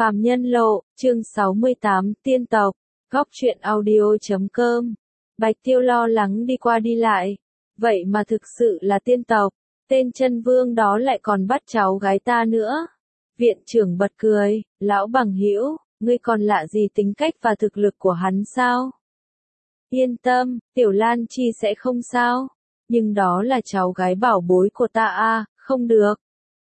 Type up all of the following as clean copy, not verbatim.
Phàm Nhân Lộ, chương 68, Tiên Tộc, Góc truyện audio.com. Bạch Tiêu lo lắng đi qua đi lại. Vậy mà thực sự là tiên tộc, tên chân vương đó lại còn bắt cháu gái ta nữa. Viện trưởng bật cười, lão bằng hữu, ngươi còn lạ gì tính cách và thực lực của hắn sao? Yên tâm, Tiểu Lan Chi sẽ không sao. Nhưng đó là cháu gái bảo bối của ta à, không được.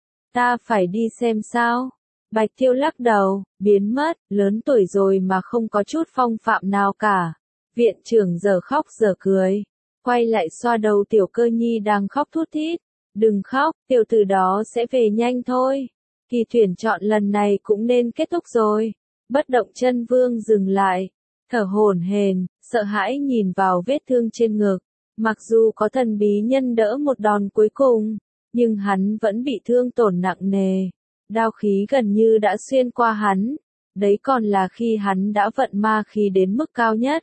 Ta phải đi xem sao. Bạch Tiêu lắc đầu, biến mất, lớn tuổi rồi mà không có chút phong phạm nào cả. Viện trưởng giờ khóc giờ cười, quay lại xoa đầu Tiểu Cơ Nhi đang khóc thút thít. Đừng khóc, tiểu tử đó sẽ về nhanh thôi. Kỳ tuyển chọn lần này cũng nên kết thúc rồi. Bất động chân vương dừng lại, thở hổn hển, sợ hãi nhìn vào vết thương trên ngực. Mặc dù có thần bí nhân đỡ một đòn cuối cùng, nhưng hắn vẫn bị thương tổn nặng nề. Đao khí gần như đã xuyên qua hắn. Đấy còn là khi hắn đã vận ma khí đến mức cao nhất.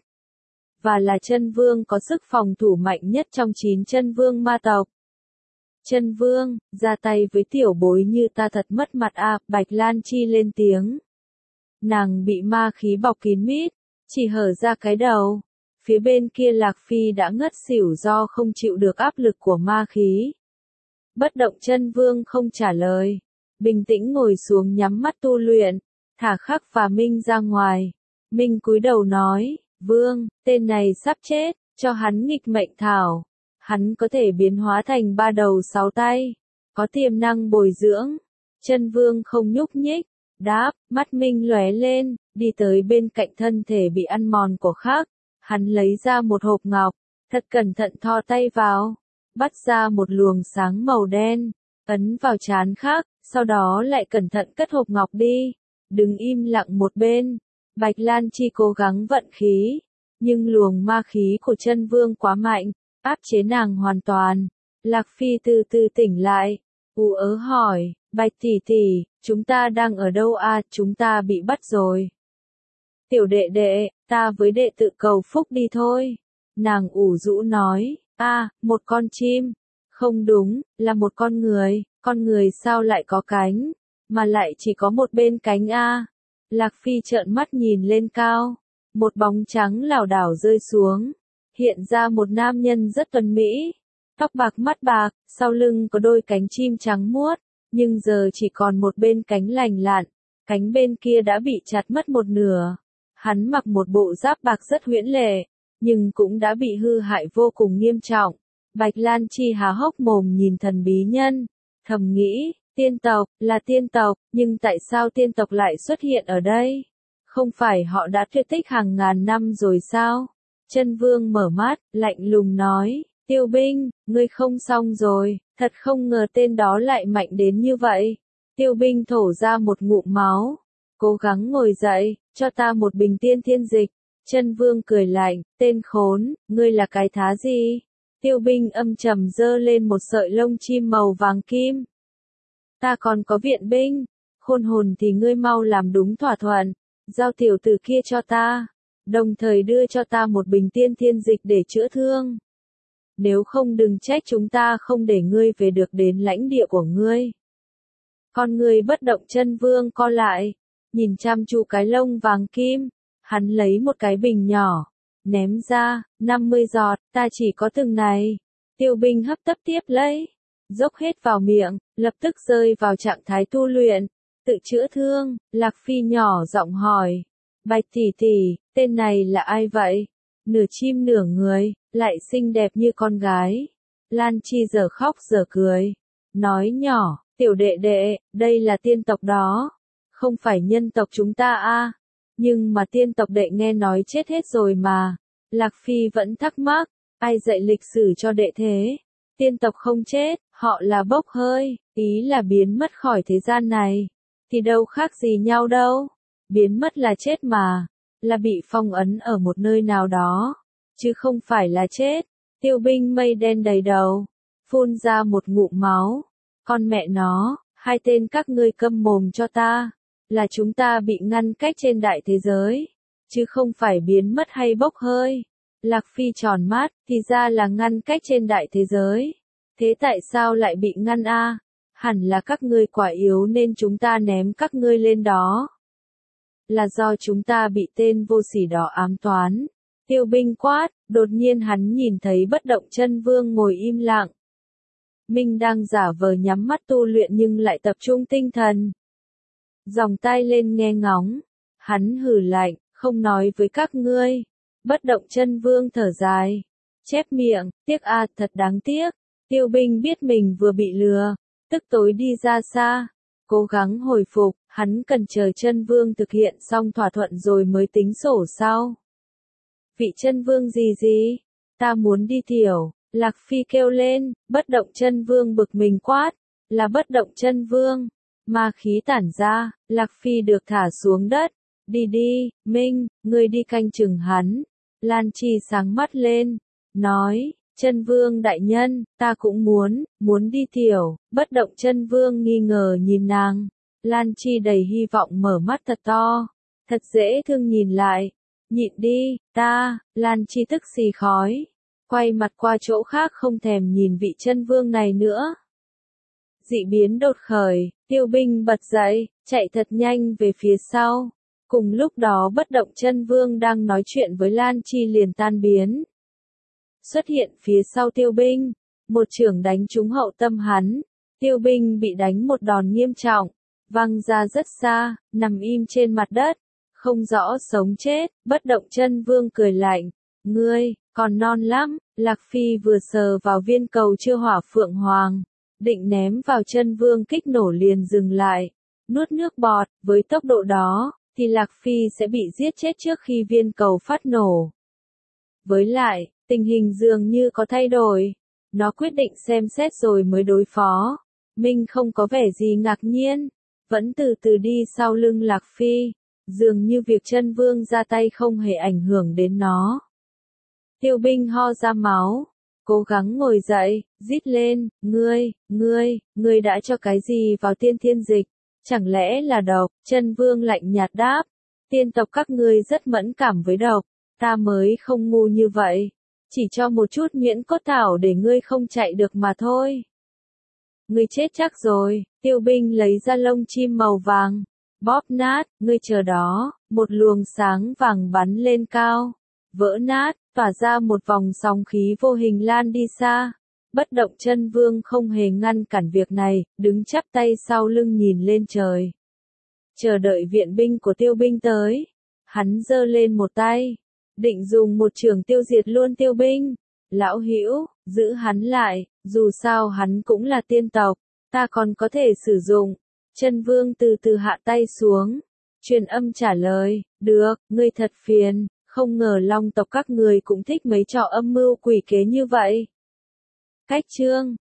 Và là chân vương có sức phòng thủ mạnh nhất trong 9 chân vương ma tộc. Chân vương, ra tay với tiểu bối như ta thật mất mặt à, Bạch Lan Chi lên tiếng. Nàng bị ma khí bọc kín mít, chỉ hở ra cái đầu. Phía bên kia Lạc Phi đã ngất xỉu do không chịu được áp lực của ma khí. Bất động chân vương không trả lời. Bình tĩnh ngồi xuống nhắm mắt tu luyện, thả Khắc và Minh ra ngoài. Minh cúi đầu nói, vương, tên này sắp chết, cho hắn nghịch mệnh thảo. Hắn có thể biến hóa thành 3 đầu 6 tay, có tiềm năng bồi dưỡng. Chân vương không nhúc nhích, đáp, mắt Minh lóe lên, đi tới bên cạnh thân thể bị ăn mòn của Khắc. Hắn lấy ra một hộp ngọc, thật cẩn thận thò tay vào, bắt ra một luồng sáng màu đen, ấn vào trán Khắc, sau đó lại cẩn thận cất hộp ngọc đi. Đứng im lặng một bên. Bạch Lan Chi cố gắng vận khí, nhưng luồng ma khí của chân vương quá mạnh, áp chế nàng hoàn toàn. Lạc Phi từ từ tỉnh lại, ú ớ hỏi, Bạch tỷ tỷ, chúng ta đang ở đâu à, chúng ta bị bắt rồi. Tiểu đệ đệ, ta với đệ tự cầu phúc đi thôi. Nàng ủ rũ nói, một con chim. Không đúng, là một con người sao lại có cánh, mà lại chỉ có một bên cánh a. Lạc Phi trợn mắt nhìn lên cao, một bóng trắng lảo đảo rơi xuống, hiện ra một nam nhân rất tuấn mỹ, tóc bạc mắt bạc, sau lưng có đôi cánh chim trắng muốt, nhưng giờ chỉ còn một bên cánh lành lặn, cánh bên kia đã bị chặt mất một nửa. Hắn mặc một bộ giáp bạc rất huyễn lệ, nhưng cũng đã bị hư hại vô cùng nghiêm trọng. Bạch Lan Chi há hốc mồm nhìn thần bí nhân, thầm nghĩ, tiên tộc, là tiên tộc, nhưng tại sao tiên tộc lại xuất hiện ở đây? Không phải họ đã tuyệt tích hàng ngàn năm rồi sao? Chân vương mở mắt, lạnh lùng nói, Tiêu binh, ngươi không xong rồi, thật không ngờ tên đó lại mạnh đến như vậy. Tiêu binh thổ ra một ngụm máu, cố gắng ngồi dậy, cho ta một bình tiên thiên dịch. Chân vương cười lạnh, tên khốn, ngươi là cái thá gì? Tiêu binh âm trầm giơ lên một sợi lông chim màu vàng kim. Ta còn có viện binh, khôn hồn thì ngươi mau làm đúng thỏa thuận, giao tiểu tử kia cho ta, đồng thời đưa cho ta một bình tiên thiên dịch để chữa thương. Nếu không đừng trách chúng ta không để ngươi về được đến lãnh địa của ngươi. Con người bất động chân vương co lại, nhìn chăm chú cái lông vàng kim, hắn lấy một cái bình nhỏ, ném ra, 50 giọt, ta chỉ có từng này. Tiêu binh hấp tấp tiếp lấy, dốc hết vào miệng, lập tức rơi vào trạng thái tu luyện, tự chữa thương. Lạc Phi nhỏ giọng hỏi, Bạch tỷ tỷ, tên này là ai vậy? Nửa chim nửa người, lại xinh đẹp như con gái. Lan Chi giờ khóc giờ cười, nói nhỏ, tiểu đệ đệ, đây là tiên tộc đó, không phải nhân tộc chúng ta a. Nhưng mà tiên tộc đệ nghe nói chết hết rồi mà. Lạc Phi vẫn thắc mắc, ai dạy lịch sử cho đệ thế? Tiên tộc không chết, họ là bốc hơi, ý là biến mất khỏi thế gian này. Thì đâu khác gì nhau đâu. Biến mất là chết mà, là bị phong ấn ở một nơi nào đó, chứ không phải là chết. Tiêu binh mây đen đầy đầu, phun ra một ngụm máu. Con mẹ nó, hai tên các ngươi câm mồm cho ta. Là chúng ta bị ngăn cách trên đại thế giới, chứ không phải biến mất hay bốc hơi. Lạc Phi tròn mắt, thì ra là ngăn cách trên đại thế giới. Thế tại sao lại bị ngăn a? Hẳn là các ngươi quá yếu nên chúng ta ném các ngươi lên đó. là do chúng ta bị tên vô sỉ đó ám toán. Tiêu Binh quát, đột nhiên hắn nhìn thấy Bất Động Chân Vương ngồi im lặng. Minh đang giả vờ nhắm mắt tu luyện nhưng lại tập trung tinh thần. Dòng tai lên nghe ngóng, hắn hừ lạnh, không nói với các ngươi. Bất Động Chân Vương thở dài, chép miệng, tiếc a, thật đáng tiếc. Tiêu Binh biết mình vừa bị lừa, tức tối đi ra xa, cố gắng hồi phục, hắn cần chờ Chân Vương thực hiện xong thỏa thuận rồi mới tính sổ sau. Vị Chân Vương gì, ta muốn đi tiểu. Lạc Phi kêu lên, Bất Động Chân Vương bực mình quát, là Bất Động Chân Vương. Ma khí tản ra, Lạc Phi được thả xuống đất. Đi, Minh, ngươi đi canh chừng hắn. Lan Chi sáng mắt lên, nói, Chân Vương đại nhân, ta cũng muốn đi tiểu. Bất Động Chân Vương nghi ngờ nhìn nàng. Lan Chi đầy hy vọng mở mắt thật to, thật dễ thương nhìn lại. Nhịn đi, Lan Chi tức xì khói. Quay mặt qua chỗ khác không thèm nhìn vị Chân Vương này nữa. Dị biến đột khởi, Tiêu Binh bật dậy, chạy thật nhanh về phía sau. Cùng lúc đó Bất Động Chân Vương đang nói chuyện với Lan Chi liền tan biến. Xuất hiện phía sau Tiêu Binh, một chưởng đánh trúng hậu tâm hắn. Tiêu Binh bị đánh một đòn nghiêm trọng, văng ra rất xa, nằm im trên mặt đất, không rõ sống chết. Bất Động Chân Vương cười lạnh, ngươi còn non lắm. Lạc Phi vừa sờ vào viên cầu chưa hỏa phượng hoàng, định ném vào Chân Vương kích nổ liền dừng lại, nuốt nước bọt. Với tốc độ đó, thì Lạc Phi sẽ bị giết chết trước khi viên cầu phát nổ. Với lại, tình hình dường như có thay đổi. Nó quyết định xem xét rồi mới đối phó. Minh không có vẻ gì ngạc nhiên, vẫn từ từ đi sau lưng Lạc Phi, dường như việc Chân Vương ra tay không hề ảnh hưởng đến nó. Tiêu Binh ho ra máu, cố gắng ngồi dậy, rít lên, ngươi đã cho cái gì vào tiên thiên dịch? Chẳng lẽ là độc? Chân Vương lạnh nhạt đáp, tiên tộc các ngươi rất mẫn cảm với độc, ta mới không ngu như vậy, chỉ cho một chút nhuyễn cốt thảo để ngươi không chạy được mà thôi. Ngươi chết chắc rồi. Tiêu Binh lấy ra lông chim màu vàng, bóp nát. Ngươi chờ đó. Một luồng sáng vàng bắn lên cao, vỡ nát, tỏa ra một vòng sóng khí vô hình lan đi xa. Bất Động Chân Vương không hề ngăn cản việc này, đứng chắp tay sau lưng nhìn lên trời, chờ đợi viện binh của Tiêu Binh tới. Hắn giơ lên một tay, định dùng một chưởng tiêu diệt luôn Tiêu Binh. Lão hữu, giữ hắn lại, dù sao hắn cũng là tiên tộc, ta còn có thể sử dụng. Chân Vương từ từ hạ tay xuống, truyền âm trả lời, được, ngươi thật phiền, không ngờ Long tộc các người cũng thích mấy trò âm mưu quỷ kế như vậy. Cách chương